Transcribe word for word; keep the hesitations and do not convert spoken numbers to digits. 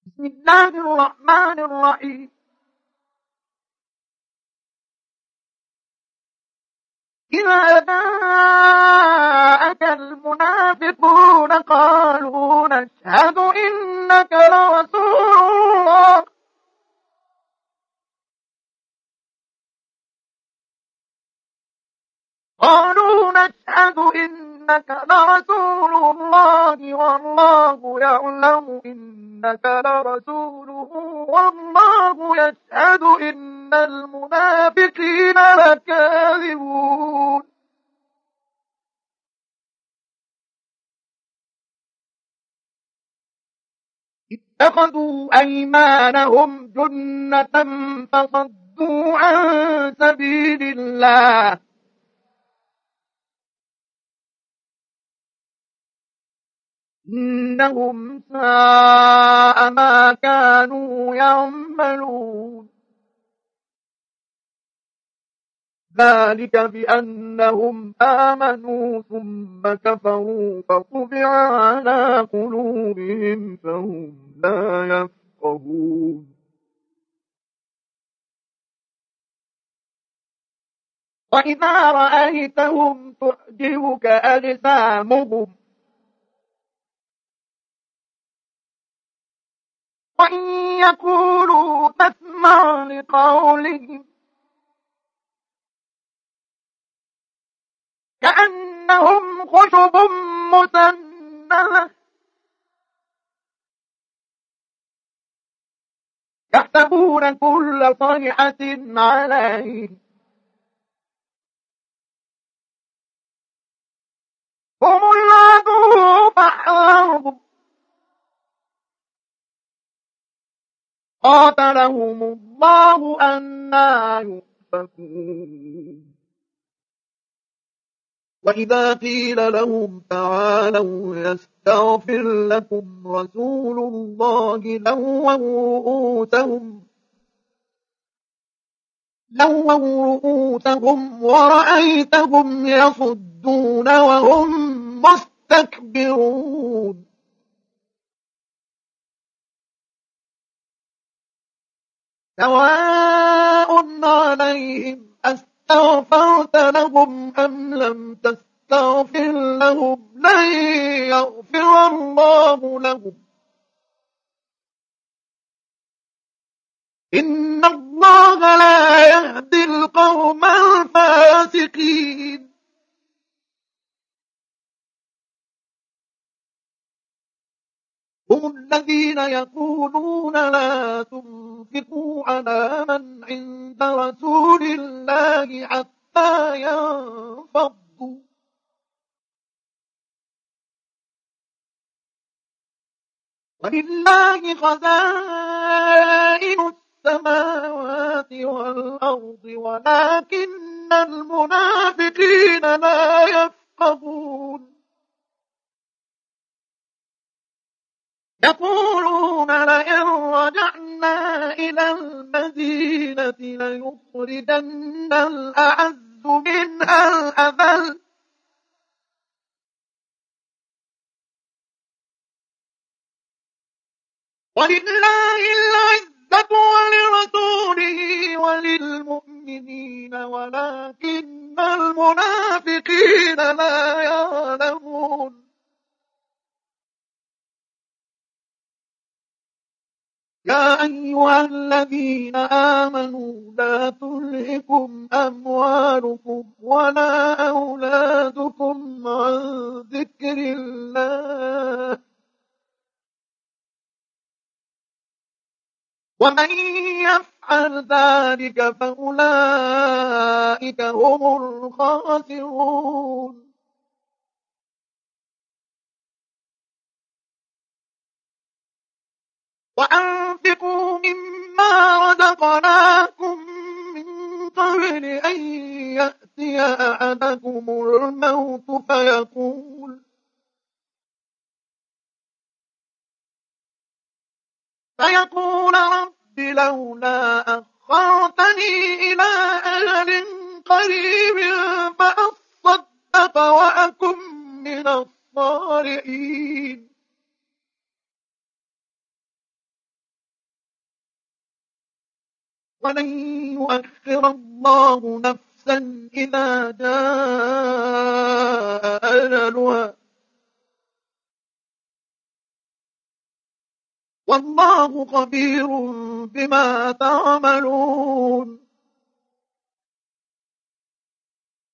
بسم الله الرحمن الرحيم. إذا جاءك المنافقون قالوا نشهد إنك لرسول الله قالوا نشهد إنك لرسول الله والله يعلم إنك لرسوله والله يشهد إن المنافقين لكاذبون. اتخذوا أيمانهم جنة فصدوا عن سبيل الله إنهم ساء ما كانوا يعملون. ذلك بأنهم آمنوا ثم كفروا فطبع على قلوبهم فهم لا يفقهون. وإذا رأيتهم تعجبك أجسامهم وإن يقولوا تسمع لقولهم كأنهم خشب مسندة يحسبون كل صيحة عليهم هم العدو فاحذرهم قاتلهم الله أنى يؤفكون. وإذا قيل لهم تعالوا يستغفر لكم رسول الله لووا رؤوسهم لووا رؤوسهم ورأيتهم يصدون وهم مستكبرون. سواء عليهم أستغفرت لهم أم لم تستغفر لهم لن يغفر الله لهم إن الله لا يهدي القوم الفاسقين. هم الذين يقولون لا تنفقوا على من عند رسول الله حتى ينفضوا ولله خزائن السماوات والأرض ولكن المنافقين لا يفقهون. يقولون لئن رجعنا إلى المدينة ليخرجن الأعز منها الأذل ولله العزة ولرسوله وللمؤمنين ولكن المنافقين لا يعلمون. يا أيها الذين آمنوا لا تلهكم أموالكم ولا أولادكم عن ذكر الله ومن يفعل ذلك فأولئك هم الخاسرون. وأنفقوا مما رزقناكم من قبل أن يأتي أحدكم الموت فيقول فيقول رب لولا أخرتني إلى أجل قريب فأصدق وأكن من الصالحين. ولن يؤخر الله نفسا إذا جاء أجلها والله خبير بما تعملون